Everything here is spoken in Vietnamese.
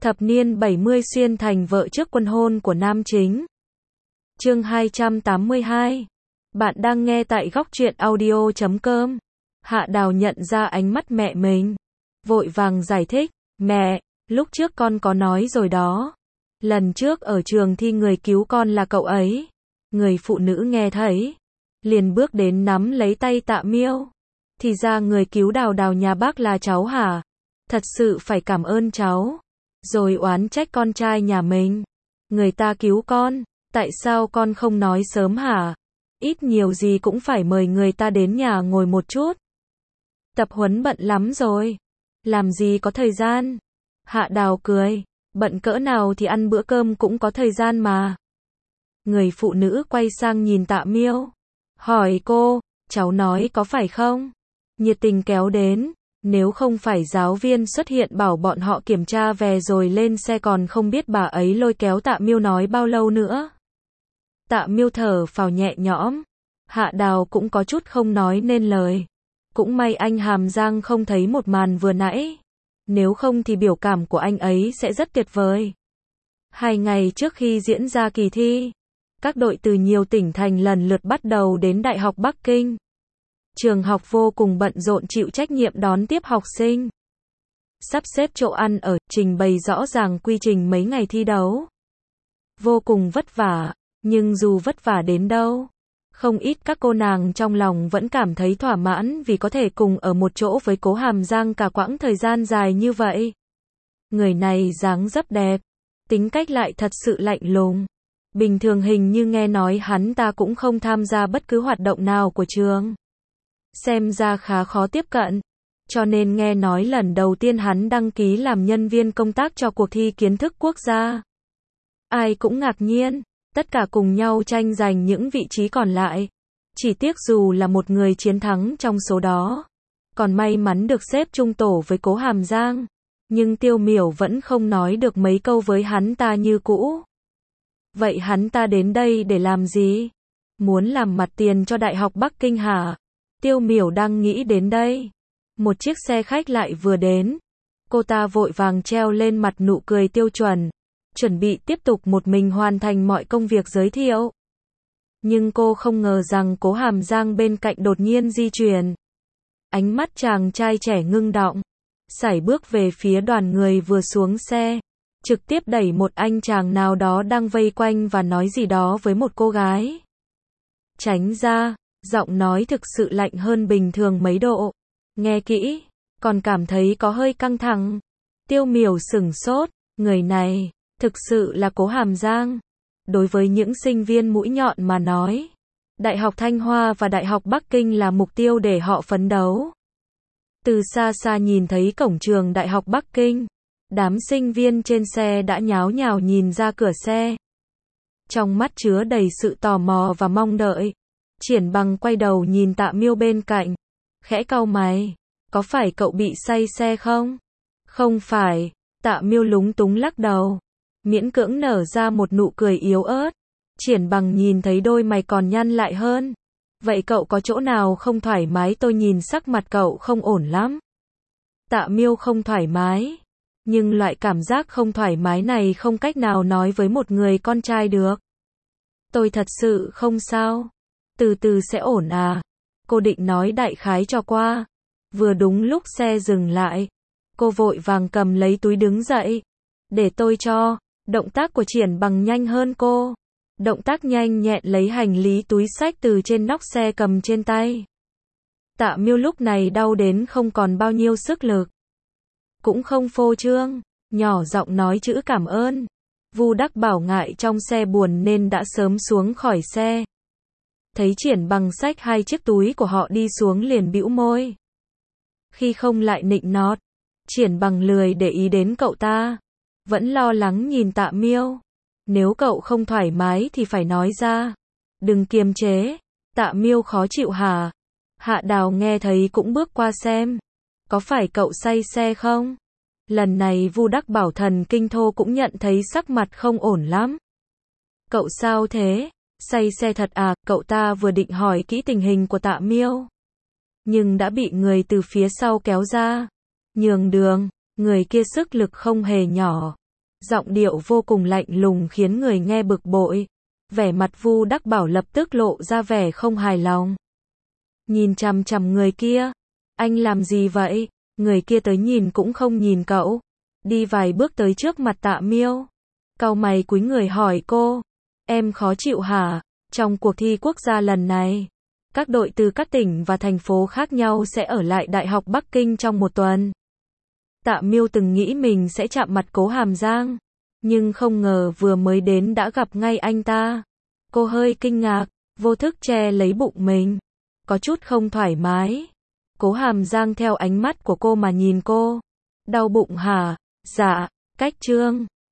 Thập niên 70 xuyên thành vợ trước quân hôn của nam chính. Chương 282. Bạn đang nghe tại góc truyện audio.com. Hạ Đào nhận ra ánh mắt mẹ mình, vội vàng giải thích, mẹ, lúc trước con có nói rồi đó. Lần trước ở trường thi người cứu con là cậu ấy. Người phụ nữ nghe thấy, liền bước đến nắm lấy tay Tạ Miêu. Thì ra người cứu Đào nhà bác là cháu hả? Thật sự phải cảm ơn cháu. Rồi oán trách con trai nhà mình. Người ta cứu con, tại sao con không nói sớm hả? Ít nhiều gì cũng phải mời người ta đến nhà ngồi một chút. Tập huấn bận lắm rồi. Làm gì có thời gian? Hạ Đào cười, bận cỡ nào thì ăn bữa cơm cũng có thời gian mà. Người phụ nữ quay sang nhìn Tạ Miêu, hỏi cô, cháu nói có phải không? Nhiệt tình kéo đến, nếu không phải giáo viên xuất hiện bảo bọn họ kiểm tra về rồi lên xe còn không biết bà ấy lôi kéo Tạ Miêu nói bao lâu nữa. Tạ Miêu thở phào nhẹ nhõm, Hạ Đào cũng có chút không nói nên lời. Cũng may anh Hàm Giang không thấy một màn vừa nãy, nếu không thì biểu cảm của anh ấy sẽ rất tuyệt vời. 2 ngày trước khi diễn ra kỳ thi, các đội từ nhiều tỉnh thành lần lượt bắt đầu đến Đại học Bắc Kinh. Trường học vô cùng bận rộn chịu trách nhiệm đón tiếp học sinh, sắp xếp chỗ ăn ở, trình bày rõ ràng quy trình mấy ngày thi đấu. Vô cùng vất vả, nhưng dù vất vả đến đâu, không ít các cô nàng trong lòng vẫn cảm thấy thỏa mãn vì có thể cùng ở một chỗ với Cố Hàm Giang cả quãng thời gian dài như vậy. Người này dáng dấp đẹp, tính cách lại thật sự lạnh lùng. Bình thường hình như nghe nói hắn ta cũng không tham gia bất cứ hoạt động nào của trường. Xem ra khá khó tiếp cận. Cho nên nghe nói lần đầu tiên hắn đăng ký làm nhân viên công tác cho cuộc thi kiến thức quốc gia. Ai cũng ngạc nhiên, tất cả cùng nhau tranh giành những vị trí còn lại. Chỉ tiếc dù là một người chiến thắng trong số đó, còn may mắn được xếp chung tổ với Cố Hàm Giang. Nhưng Tiêu Miểu vẫn không nói được mấy câu với hắn ta như cũ. Vậy hắn ta đến đây để làm gì? Muốn làm mặt tiền cho Đại học Bắc Kinh hả? Tiêu Miểu đang nghĩ đến đây. Một chiếc xe khách lại vừa đến. Cô ta vội vàng treo lên mặt nụ cười tiêu chuẩn bị tiếp tục một mình hoàn thành mọi công việc giới thiệu. Nhưng cô không ngờ rằng Cố Hàm Giang bên cạnh đột nhiên di chuyển. Ánh mắt chàng trai trẻ ngưng đọng, sải bước về phía đoàn người vừa xuống xe, trực tiếp đẩy một anh chàng nào đó đang vây quanh và nói gì đó với một cô gái. Tránh ra, giọng nói thực sự lạnh hơn bình thường mấy độ. Nghe kỹ, còn cảm thấy có hơi căng thẳng. Tiêu Miểu sửng sốt, người này, thực sự là Cố Hàm Giang. Đối với những sinh viên mũi nhọn mà nói, Đại học Thanh Hoa và Đại học Bắc Kinh là mục tiêu để họ phấn đấu. Từ xa xa nhìn thấy cổng trường Đại học Bắc Kinh, đám sinh viên trên xe đã nháo nhào nhìn ra cửa xe. Trong mắt chứa đầy sự tò mò và mong đợi. Triển Bằng quay đầu nhìn Tạ Miêu bên cạnh, khẽ cau mày, có phải cậu bị say xe không? Không phải, Tạ Miêu lúng túng lắc đầu, miễn cưỡng nở ra một nụ cười yếu ớt. Triển Bằng nhìn thấy đôi mày còn nhăn lại hơn. Vậy cậu có chỗ nào không thoải mái? Tôi nhìn sắc mặt cậu không ổn lắm. Tạ Miêu không thoải mái, nhưng loại cảm giác không thoải mái này không cách nào nói với một người con trai được. Tôi thật sự không sao. Từ từ sẽ ổn à? Cô định nói đại khái cho qua. Vừa đúng lúc xe dừng lại, cô vội vàng cầm lấy túi đứng dậy. Để tôi cho. Động tác của Triển Bằng nhanh hơn cô. Động tác nhanh nhẹn lấy hành lý túi xách từ trên nóc xe cầm trên tay. Tạ Miêu lúc này đau đến không còn bao nhiêu sức lực. Cũng không phô trương, nhỏ giọng nói chữ cảm ơn. Vu Đắc Bảo ngại trong xe buồn nên đã sớm xuống khỏi xe. Thấy Triển Bằng xách 2 chiếc túi của họ đi xuống liền bĩu môi. Khi không lại nịnh nọt, Triển Bằng lười để ý đến cậu ta, vẫn lo lắng nhìn Tạ Miêu. Nếu cậu không thoải mái thì phải nói ra, đừng kiềm chế. Tạ Miêu khó chịu hả? Hạ Đào nghe thấy cũng bước qua xem. Có phải cậu say xe không? Lần này Vu Đắc Bảo thần kinh thô cũng nhận thấy sắc mặt không ổn lắm. Cậu sao thế? Say xe thật à? Cậu ta vừa định hỏi kỹ tình hình của Tạ Miêu, nhưng đã bị người từ phía sau kéo ra. Nhường đường, người kia sức lực không hề nhỏ. Giọng điệu vô cùng lạnh lùng khiến người nghe bực bội. Vẻ mặt Vu Đắc Bảo lập tức lộ ra vẻ không hài lòng. Nhìn chằm chằm người kia. Anh làm gì vậy? Người kia tới nhìn cũng không nhìn cậu. Đi vài bước tới trước mặt Tạ Miêu. Cau mày cúi người hỏi cô. Em khó chịu hả? Trong cuộc thi quốc gia lần này, các đội từ các tỉnh và thành phố khác nhau sẽ ở lại Đại học Bắc Kinh trong một tuần. Tạ Miêu từng nghĩ mình sẽ chạm mặt Cố Hàm Giang, nhưng không ngờ vừa mới đến đã gặp ngay anh ta. Cô hơi kinh ngạc, vô thức che lấy bụng mình, có chút không thoải mái. Cố Hàm Giang theo ánh mắt của cô mà nhìn cô. Đau bụng hả? Dạ, cách Trương.